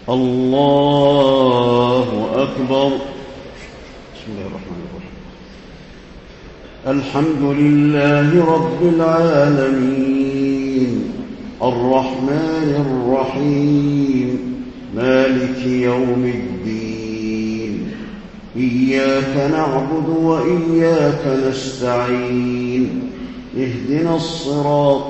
الله أكبر. بسم الله الرحمن الرحيم. الحمد لله رب العالمين الرحمن الرحيم مالك يوم الدين إياك نعبد وإياك نستعين اهدنا الصراط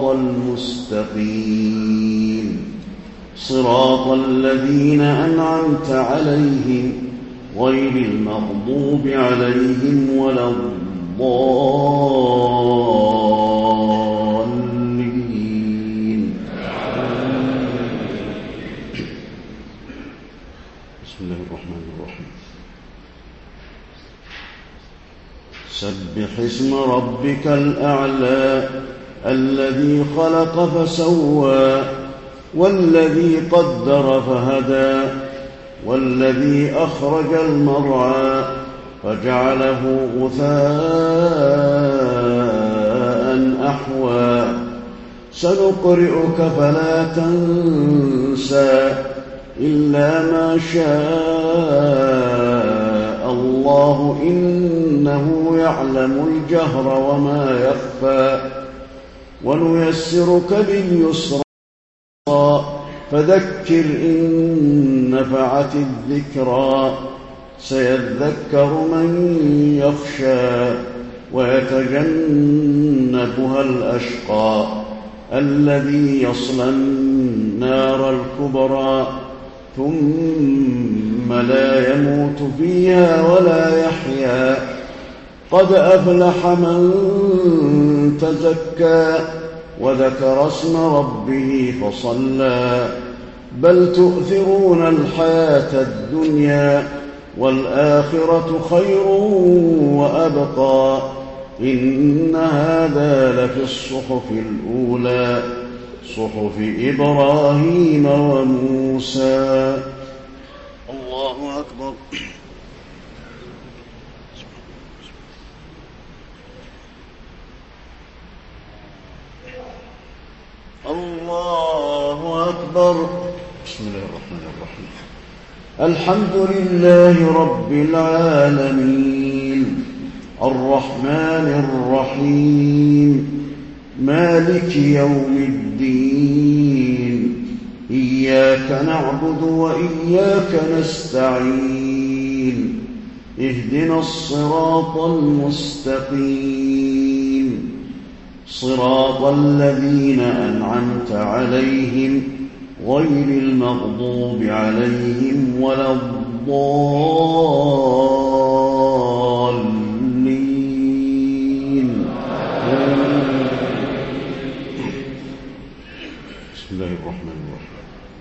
المستقيم صراط الذين أنعمت عليهم غير المغضوب عليهم ولا الضالين. بسم الله الرحمن الرحيم. سبح اسم ربك الأعلى الذي خلق فسوى والذي قدر فهدى والذي أخرج المرعى فجعله غثاء أحوى سنقرئك فلا تنسى إلا ما شاء الله إنه يعلم الجهر وما يخفى ونيسرك لليسرى فذكر إن نفعت الذكرى سيذكر من يخشى ويتجنبها الأشقى الذي يصلى النار الكبرى ثم لا يموت فيها ولا يحيا قد أفلح من تزكى وذكر اسم ربه فصلى بل تؤثرون الحياة الدنيا والآخرة خير وأبقى إن هذا لفي الصحف الأولى صحف إبراهيم وموسى. الله أكبر. الله أكبر. بسم الله الرحمن الرحيم. الحمد لله رب العالمين الرحمن الرحيم مالك يوم الدين إياك نعبد وإياك نستعين اهدنا الصراط المستقيم صراط الذين أنعمت عليهم غير المغضوب عليهم ولا الضالين. بسم الله الرحمن الرحيم.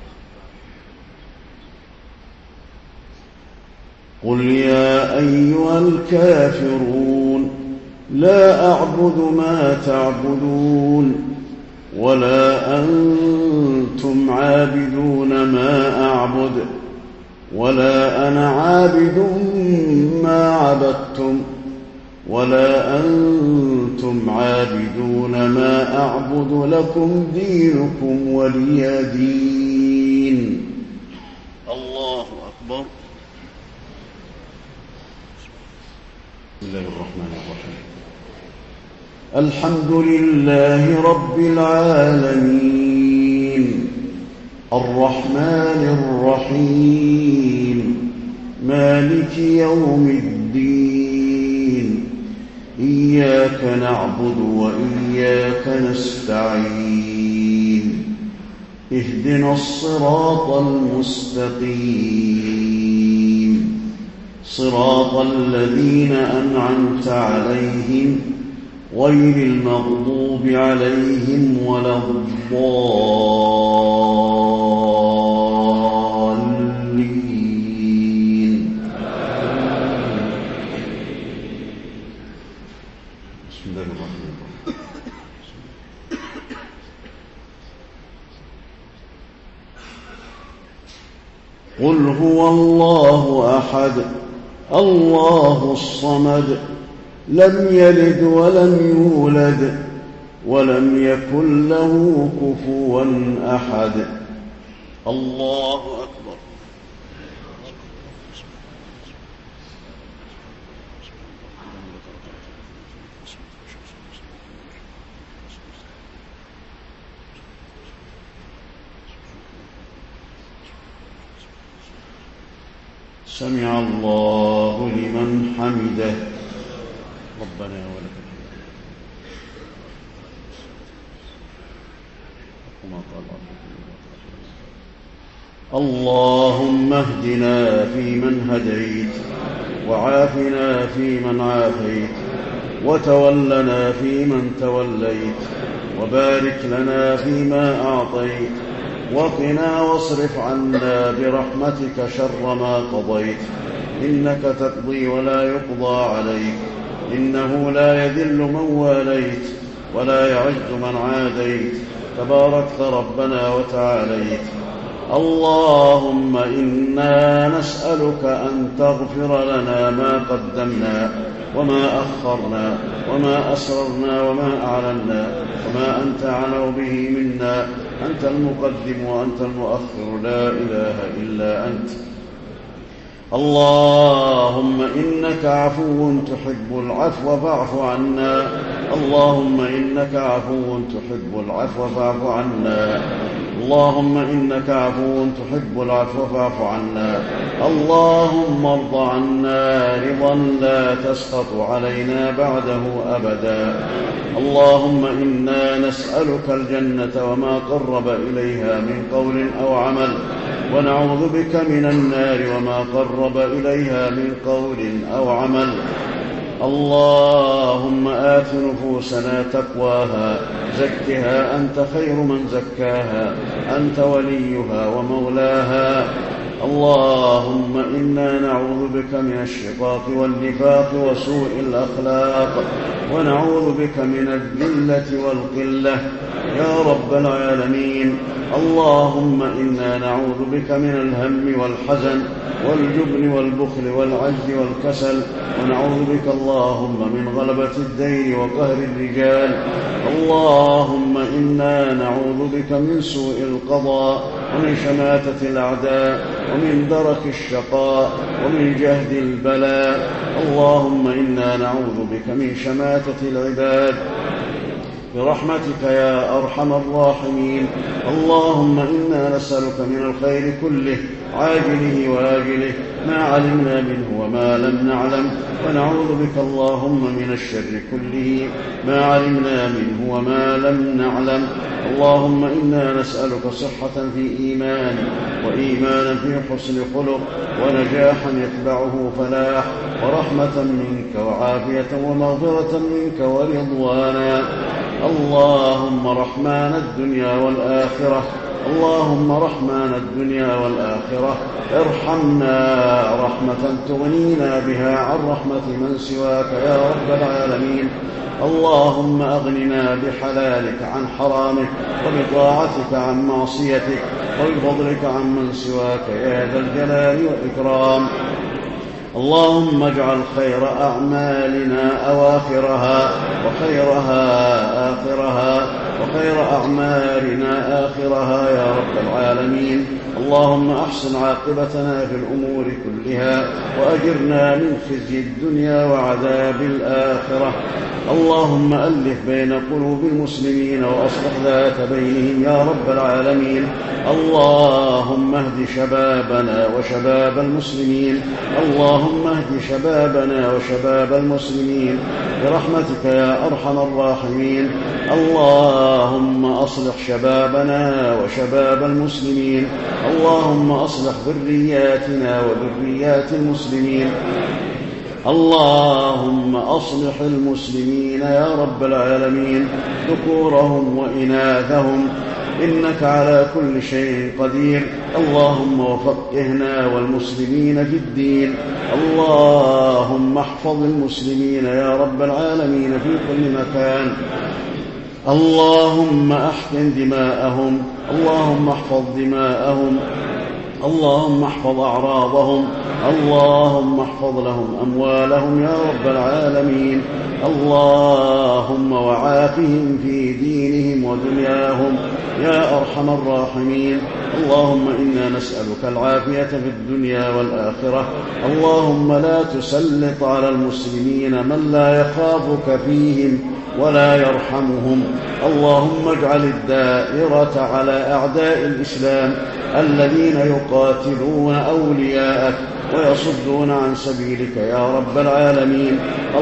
قل يا أيها الكافرون لا أعبد ما تعبدون ولا أنتم عابدون ما أعبد ولا أنا عابد ما عبدتم ولا أنتم عابدون ما أعبد لكم دينكم ولي دين. الله أكبر. بسم الله الرحمن الرحيم. الحمد لله رب العالمين الرحمن الرحيم مالك يوم الدين إياك نعبد وإياك نستعين اهدنا الصراط المستقيم صراط الذين أنعمت عليهم غير المغضوب عليهم ولا الضالين. بسم الله الرحمن الرحيم. قل هو الله أحد الله الصمد لم يلد ولم يولد ولم يكن له كفوا أحد. الله أكبر. سمع الله لمن حمده. ربنا ولك الحمد. اللهم اهدنا فيمن هديت، وعافنا فيمن عافيت، وتولنا فيمن توليت، وبارك لنا فيما أعطيت، وقنا واصرف عنا برحمتك شر ما قضيت، إنك تقضي ولا يقضى عليك، إنه لا يذل من واليت ولا يعز من عاديت، تباركت ربنا وتعاليت. اللهم إنا نسألك أن تغفر لنا ما قدمنا وما أخرنا وما أسررنا وما أعلنا وما أنت أعلم به منا، أنت المقدم وأنت المؤخر، لا إله إلا أنت. اللهم إنك عفو تحب العفو فاعف عنا. اللهم إنك عفو تحب العفو فاعف عنا. اللهم إنك عفو تحب العفو فاعف عنا. اللهم ارض عنا رضا لا تسخط علينا بعده أبدا. اللهم إنا نسألك الجنة وما قرب إليها من قول أو عمل، ونعوذ بك من النار وما قرب إليها من قول أو عمل. اللهم آت نفوسنا تقواها، زكها أنت خير من زكاها، أنت وليها ومولاها. اللهم إنا نعوذ بك من الشقاق والنفاق وسوء الأخلاق، ونعوذ بك من الذلة والقلة يا رب العالمين. اللهم إنا نعوذ بك من الهم والحزن والجبن والبخل والعجز والكسل، ونعوذ بك اللهم من غلبة الدين وقهر الرجال. اللهم إنا نعوذ بك من سوء القضاء ومن شماتة الأعداء ومن درك الشقاء ومن جهد البلاء. اللهم إنا نعوذ بك من شماتة العباد برحمتك يا أرحم الراحمين. اللهم إنا نسألك من الخير كله عاجله وآجله ما علمنا منه وما لم نعلم، ونعوذ بك اللهم من الشر كله ما علمنا منه وما لم نعلم. اللهم إنا نسألك صحة في إيمان، وإيمانا في حسن خلق، ونجاحا يتبعه فلاح، ورحمة منك وعافية ومغفرة منك ورضوانا. اللهم رحمن الدنيا والآخرة، اللهم رحمن الدنيا والآخرة ارحمنا رحمة تغنينا بها عن رحمة من سواك يا رب العالمين. اللهم أغننا بحلالك عن حرامك، وبطاعتك عن معصيتك، وبفضلك عن من سواك يا ذا الجلال والإكرام. اللهم اجعل خير أعمالنا أواخرها، وخيرها آخرها، وخير أعمالنا آخرها يا رب العالمين. اللهم أحسن عاقبتنا في الأمور كلها، وأجرنا من خزي الدنيا وعذاب الآخرة. اللهم ألف بين قلوب المسلمين وأصلح ذات بينهم يا رب العالمين. اللهم اهد شبابنا وشباب المسلمين، اللهم اهد شبابنا وشباب المسلمين برحمتك يا أرحم الراحمين. اللهم أصلح شبابنا وشباب المسلمين، اللهم أصلح ذرياتنا وذريات المسلمين. اللهم أصلح المسلمين يا رب العالمين، ذكورهم وإناثهم، إنك على كل شيء قدير. اللهم وفقهنا والمسلمين في الدين. اللهم احفظ المسلمين يا رب العالمين في كل مكان. اللهم أحقن دماءهم، اللهم احفظ دماءهم، اللهم احفظ أعراضهم، اللهم احفظ لهم أموالهم يا رب العالمين. اللهم وعافهم في دينهم ودنياهم يا أرحم الراحمين. اللهم إنا نسألك العافية في الدنيا والآخرة. اللهم لا تسلط على المسلمين من لا يخافك فيهم ولا يرحمهم. اللهم اجعل الدائرة على أعداء الإسلام الذين يقاتلون أولياءك ويصدون عن سبيلك يا رب العالمين.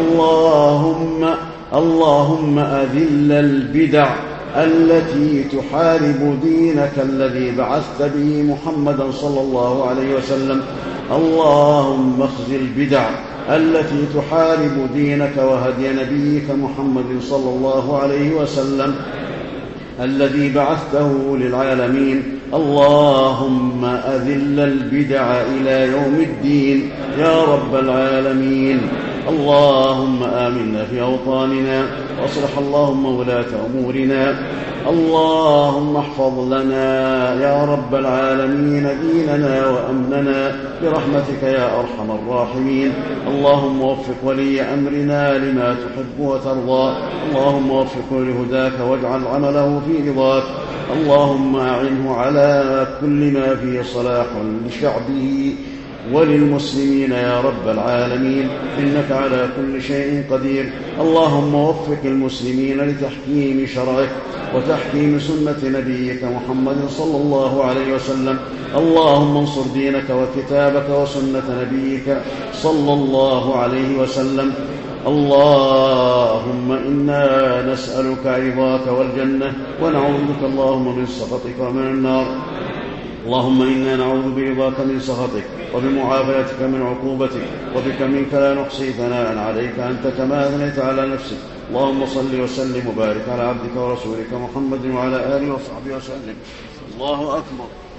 اللهم أذل البدع التي تحارب دينك الذي بعثت به محمدا صلى الله عليه وسلم. اللهم اخزل البدع التي تحارب دينك وهدي نبيك محمد صلى الله عليه وسلم الذي بعثته للعالمين. اللهم أذل البدع إلى يوم الدين يا رب العالمين. اللهم آمنا في أوطاننا واصلح اللهم ولاة أمورنا. اللهم احفظ لنا يا رب العالمين ديننا وأمننا برحمتك يا أرحم الراحمين. اللهم وفق ولي أمرنا لما تحب وترضى. اللهم وفقه لهداك واجعل عمله في رضاك. اللهم أعنه على كل ما فيه صلاح لشعبه وللمسلمين يا رب العالمين، إنك على كل شيء قدير. اللهم وفق المسلمين لتحكيم شرعك وتحكيم سنة نبيك محمد صلى الله عليه وسلم. اللهم انصر دينك وكتابك وسنة نبيك صلى الله عليه وسلم. اللهم إنا نسألك رضاك والجنة ونعوذ بك اللهم من سخطك ومن النار. اللهم إنا نعوذ برضاك من سخطك وبمعافاتك من عقوبتك وبك منك لا نحصي ثناء عليك أنت كما أثنيت على نفسك. اللهم صل وسلم وبارك على عبدك ورسولك محمد وعلى آله وصحبه وسلم. الله أكبر.